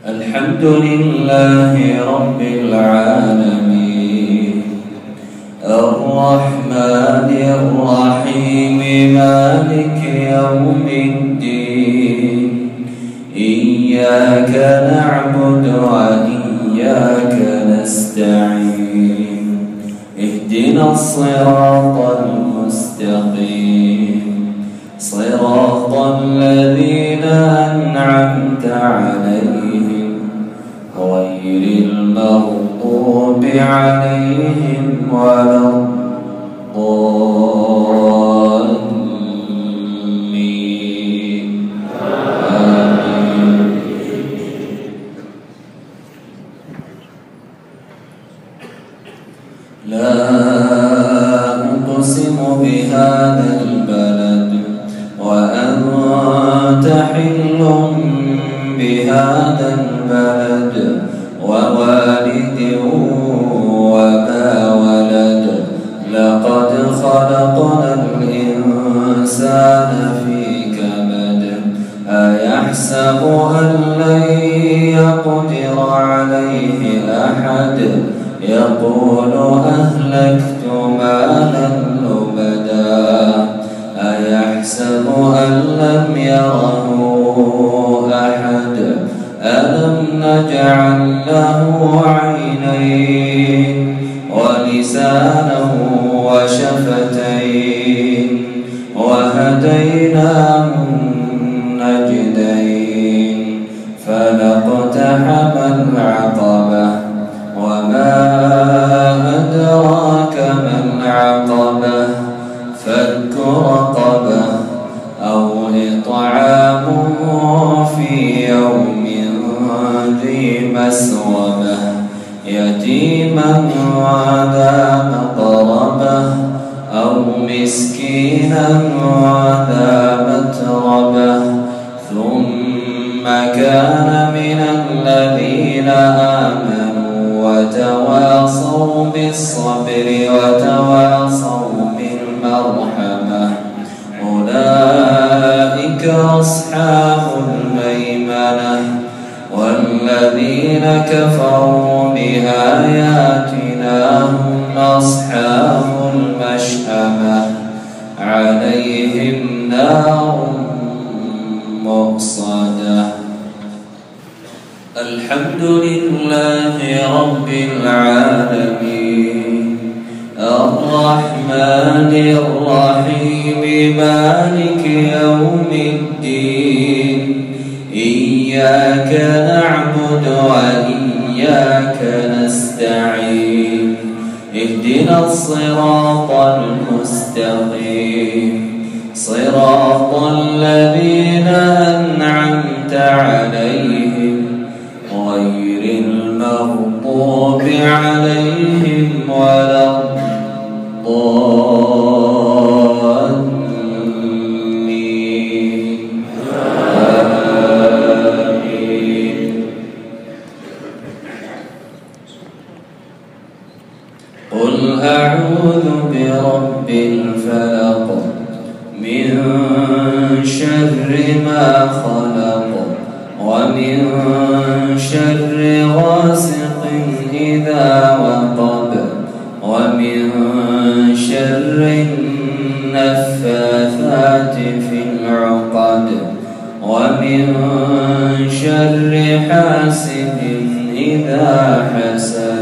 الحمد لله رب العالمين الرحمن الرحيم مالك يوم الدين إياك نعبد وإياك نستعين اهدنا الصراط المستقيم صراط الذين أنعمت عليهم غير المغضوب عليهم ولا الضالين آمين. لا أقسم بهذا البلد وأنت حل بهذا البلد ووالد وما ولد لقد خلقنا الإنسان في كبد أيحسب أن لن يقدر عليه أحد يقول أهلكت مالا لبدا أيحسب أن لم يره أحد ألم نجعل له عينين ولسانا وشفتين وهديناه النجدين فلاقتحم العقبة وما أدراك ما العقبة فك رقبة أو إطعام في يوم ذي مسغبة يتيما ذا مقربة أو مسكينا ذا متربة ثم كان من الذين آمنوا وتواصوا بالصبر وتواصوا بالمرحمة أولئك أصحاب الميمنة والذين كفروا بآياتنا هم أصحاب المشأمة عليهم نار مؤصدة. الحمد لله رب العالمين الرحمن الرحيم مالك يوم الدين إياك نعبد وإياك نستعين اهدنا الصراط المستقيم صراط الذين أنعمت عليهم غير المغضوب عليهم ولا الضالين آمين. قل أعوذ برب الفلق من شر ما خلق ومن شر غاسق إذا وقب ومن شر النفاثات في العقد ومن شر حاسد إذا حسد